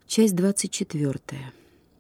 Часть 24.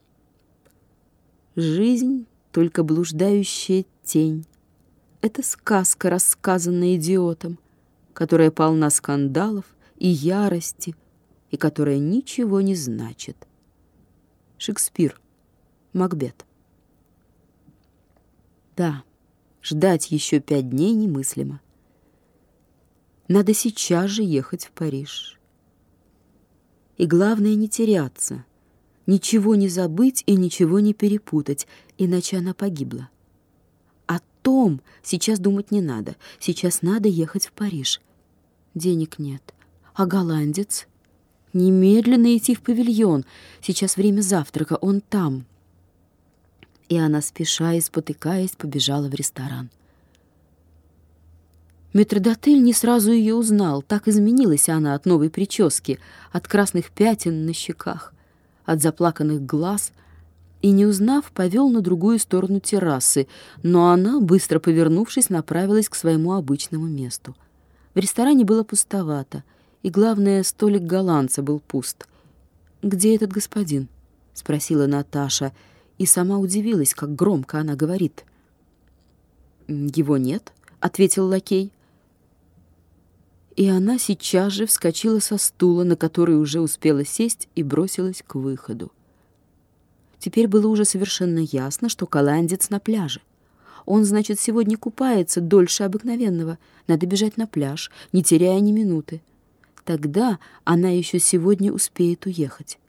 Жизнь — только блуждающая тень. Это сказка, рассказанная идиотом, которая полна скандалов и ярости, и которая ничего не значит. Шекспир. Макбет. Да, ждать еще 5 дней немыслимо. Надо сейчас же ехать в Париж. И главное — не теряться, ничего не забыть и ничего не перепутать, иначе она погибла. О том сейчас думать не надо. Сейчас надо ехать в Париж. Денег нет. А голландец? Немедленно идти в павильон. Сейчас время завтрака, он там. И она, спеша и спотыкаясь, побежала в ресторан. Метрдотель не сразу ее узнал. Так изменилась она от новой прически, от красных пятен на щеках, от заплаканных глаз, и, не узнав, повел на другую сторону террасы, но она, быстро повернувшись, направилась к своему обычному месту. В ресторане было пустовато, и, главное, столик голландца был пуст. «Где этот господин?» — спросила Наташа, и сама удивилась, как громко она говорит. «Его нет», — ответил лакей. И она сейчас же вскочила со стула, на который уже успела сесть, и бросилась к выходу. Теперь было уже совершенно ясно, что голландец на пляже. Он, значит, сегодня купается дольше обыкновенного. Надо бежать на пляж, не теряя ни минуты. Тогда она еще сегодня успеет уехать.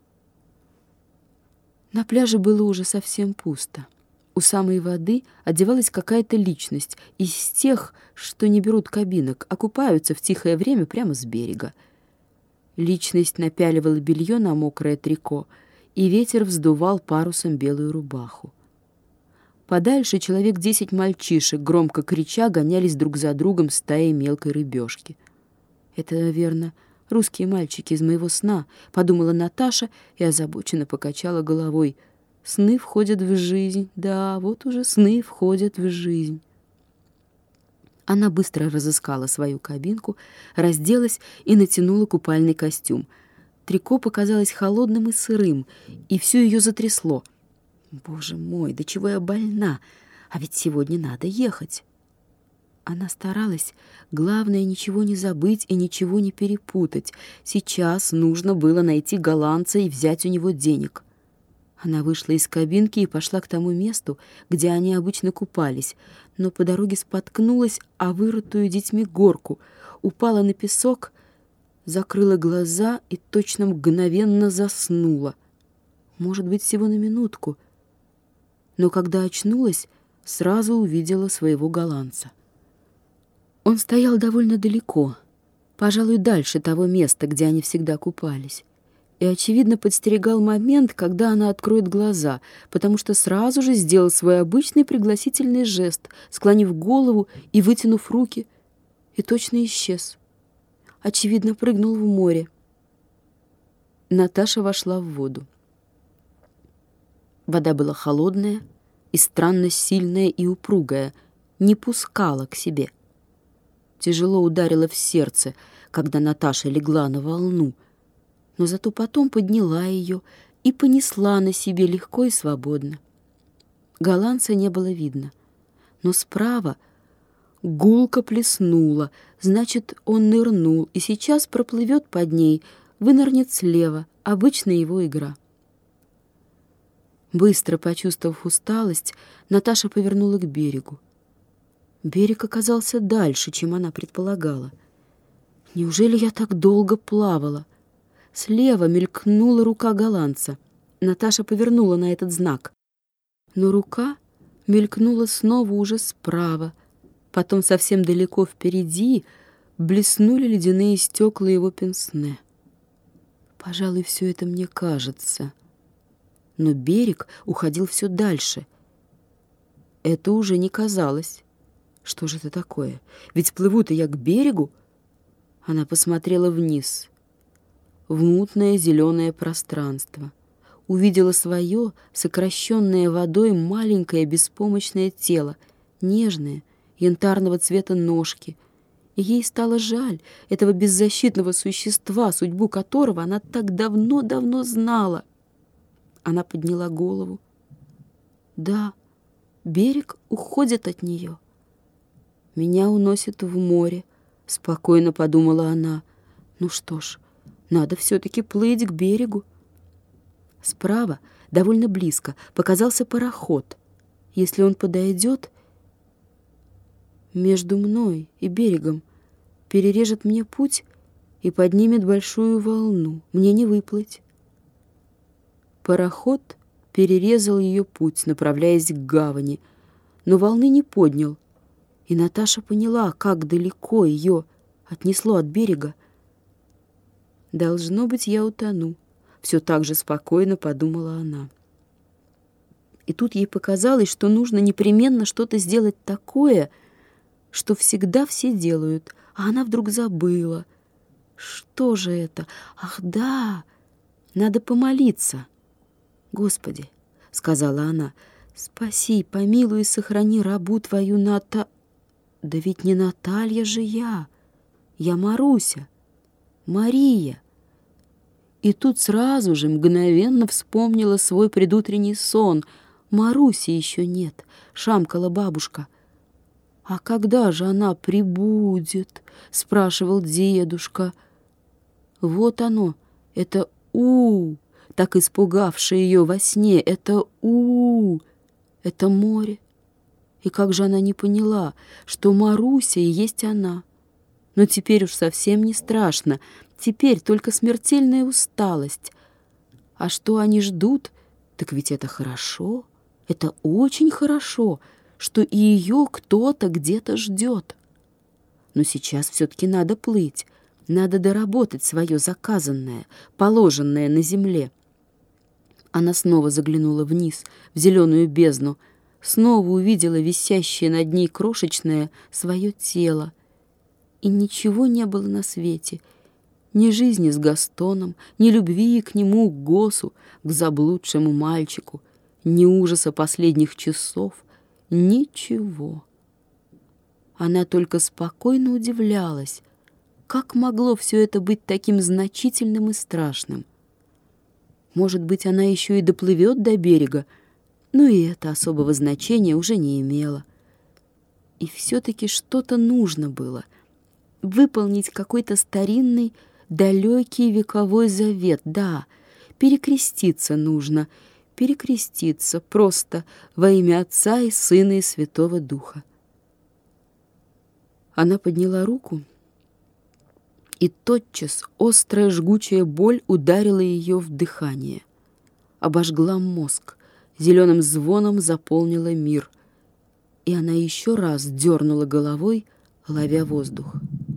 На пляже было уже совсем пусто. У самой воды одевалась какая-то личность из тех, что не берут кабинок, а купаются в тихое время прямо с берега. Личность напяливала белье на мокрое трико, и ветер вздувал парусом белую рубаху. Подальше человек 10 мальчишек, громко крича, гонялись друг за другом стаей мелкой рыбешки. «Это, верно, русские мальчики из моего сна», — подумала Наташа и озабоченно покачала головой. Сны входят в жизнь. Да, вот уже сны входят в жизнь. Она быстро разыскала свою кабинку, разделась и натянула купальный костюм. Трико показалось холодным и сырым, и все ее затрясло. «Боже мой, до чего я больна! А ведь сегодня надо ехать!» Она старалась, главное, ничего не забыть и ничего не перепутать. Сейчас нужно было найти голландца и взять у него денег. Она вышла из кабинки и пошла к тому месту, где они обычно купались, но по дороге споткнулась о вырытую детьми горку, упала на песок, закрыла глаза и точно мгновенно заснула. Может быть, всего на минутку. Но когда очнулась, сразу увидела своего голландца. Он стоял довольно далеко, пожалуй, дальше того места, где они всегда купались, и, очевидно, подстерегал момент, когда она откроет глаза, потому что сразу же сделал свой обычный пригласительный жест, склонив голову и вытянув руки, и точно исчез. Очевидно, прыгнул в море. Наташа вошла в воду. Вода была холодная и странно сильная и упругая, не пускала к себе. Тяжело ударила в сердце, когда Наташа легла на волну, но зато потом подняла ее и понесла на себе легко и свободно. Голландца не было видно, но справа гулко плеснула, значит, он нырнул и сейчас проплывет под ней, вынырнет слева, обычная его игра. Быстро почувствовав усталость, Наташа повернула к берегу. Берег оказался дальше, чем она предполагала. Неужели я так долго плавала? Слева мелькнула рука голландца. Наташа повернула на этот знак. Но рука мелькнула снова уже справа. Потом совсем далеко впереди блеснули ледяные стекла его пенсне. Пожалуй, все это мне кажется. Но берег уходил все дальше. Это уже не казалось. Что же это такое? Ведь плыву-то я к берегу. Она посмотрела вниз, в мутное зеленое пространство. Увидела свое, сокращенное водой, маленькое беспомощное тело, нежное, янтарного цвета ножки, и ей стало жаль этого беззащитного существа, судьбу которого она так давно-давно знала. Она подняла голову. Да, берег уходит от нее. Меня уносит в море, спокойно подумала она. Ну что ж, надо все-таки плыть к берегу. Справа, довольно близко, показался пароход. Если он подойдет, между мной и берегом перережет мне путь и поднимет большую волну. Мне не выплыть. Пароход перерезал ее путь, направляясь к гавани, но волны не поднял, и Наташа поняла, как далеко ее отнесло от берега. «Должно быть, я утону», — все так же спокойно подумала она. И тут ей показалось, что нужно непременно что-то сделать такое, что всегда все делают, а она вдруг забыла. Что же это? Ах, да, надо помолиться. «Господи», — сказала она, — «спаси, помилуй и сохрани рабу твою Ната...» «Да ведь не Наталья же я Маруся, Мария». И тут сразу же мгновенно вспомнила свой предутренний сон. Маруси еще нет, шамкала бабушка. «А когда же она прибудет?» — спрашивал дедушка. Вот оно, это «у», так испугавшее ее во сне, это «у», это море. И как же она не поняла, что Маруся и есть она? Но теперь уж совсем не страшно, теперь только смертельная усталость. А что они ждут? Так ведь это хорошо, это очень хорошо, что и ее кто-то где-то ждет. Но сейчас все-таки надо плыть, надо доработать свое заказанное, положенное на земле. Она снова заглянула вниз, в зеленую бездну, снова увидела висящее над ней крошечное свое тело. И ничего не было на свете, ни жизни с Гастоном, ни любви к нему, к Госу, к заблудшему мальчику, ни ужаса последних часов, ничего. Она только спокойно удивлялась, как могло все это быть таким значительным и страшным. Может быть, она еще и доплывет до берега, но и это особого значения уже не имело. И все-таки что-то нужно было — выполнить какой-то старинный, далекий вековой завет. Да, перекреститься нужно, перекреститься просто во имя Отца и Сына и Святого Духа. Она подняла руку, и тотчас острая жгучая боль ударила ее в дыхание, обожгла мозг, зеленым звоном заполнила мир, и она еще раз дернула головой, ловя воздух.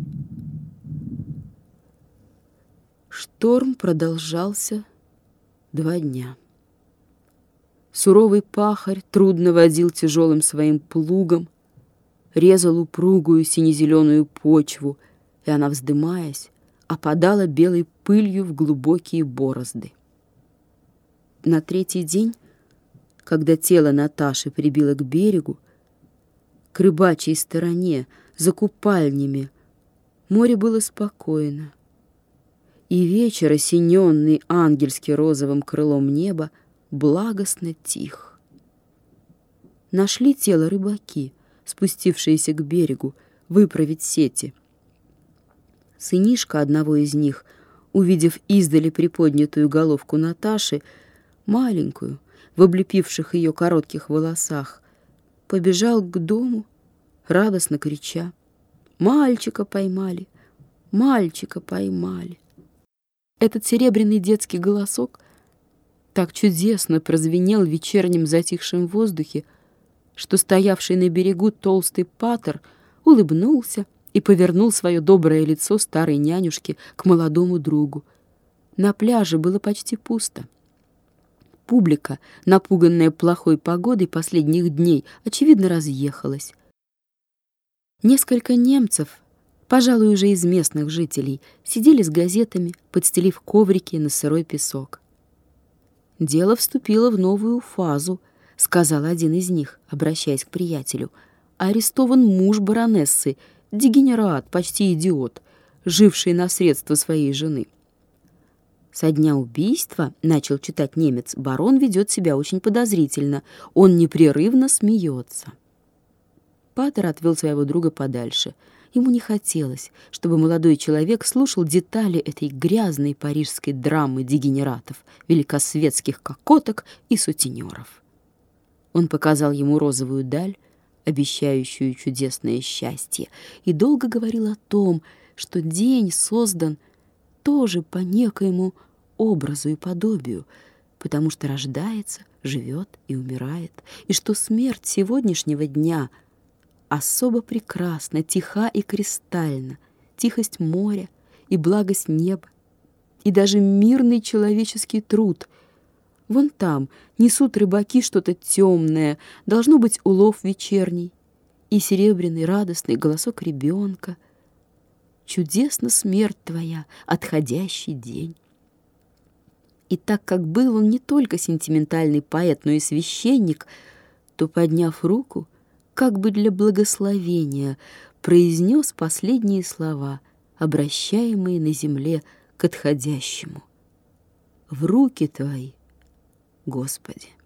Шторм продолжался 2 дня. Суровый пахарь трудно водил тяжелым своим плугом, резал упругую сине-зеленую почву, и она, вздымаясь, опадала белой пылью в глубокие борозды. На 3-й день, когда тело Наташи прибило к берегу, к рыбачьей стороне, за купальнями, море было спокойно, и вечер, осененный ангельски розовым крылом неба, благостно тих. Нашли тело рыбаки, спустившиеся к берегу, выправить сети. Сынишка одного из них, увидев издали приподнятую головку Наташи, маленькую, в облепивших ее коротких волосах, побежал к дому, радостно крича: «Мальчика поймали! Мальчика поймали!» Этот серебряный детский голосок так чудесно прозвенел в вечернем затихшем воздухе, что стоявший на берегу толстый патер улыбнулся и повернул свое доброе лицо старой нянюшки к молодому другу. На пляже было почти пусто. Публика, напуганная плохой погодой последних дней, очевидно, разъехалась. Несколько немцев, пожалуй, уже из местных жителей, сидели с газетами, подстелив коврики на сырой песок. «Дело вступило в новую фазу», — сказал один из них, обращаясь к приятелю. «Арестован муж баронессы, дегенерат, почти идиот, живший на средства своей жены. Со дня убийства, начал читать немец, барон ведет себя очень подозрительно. Он непрерывно смеется. Патер отвел своего друга подальше. Ему не хотелось, чтобы молодой человек слушал детали этой грязной парижской драмы дегенератов, великосветских кокоток и сутенеров. Он показал ему розовую даль, обещающую чудесное счастье, и долго говорил о том, что день создан тоже по некоему образу и подобию, потому что рождается, живет и умирает, и что смерть сегодняшнего дня особо прекрасна, тиха и кристальна, тихость моря и благость неба, и даже мирный человеческий труд. Вон там несут рыбаки что-то темное, должно быть улов вечерний, и серебряный радостный голосок ребенка. Чудесна смерть твоя, отходящий день. И так как был он не только сентиментальный поэт, но и священник, то, подняв руку, как бы для благословения, произнес последние слова, обращаемые на земле к отходящему. «В руки твои, Господи!»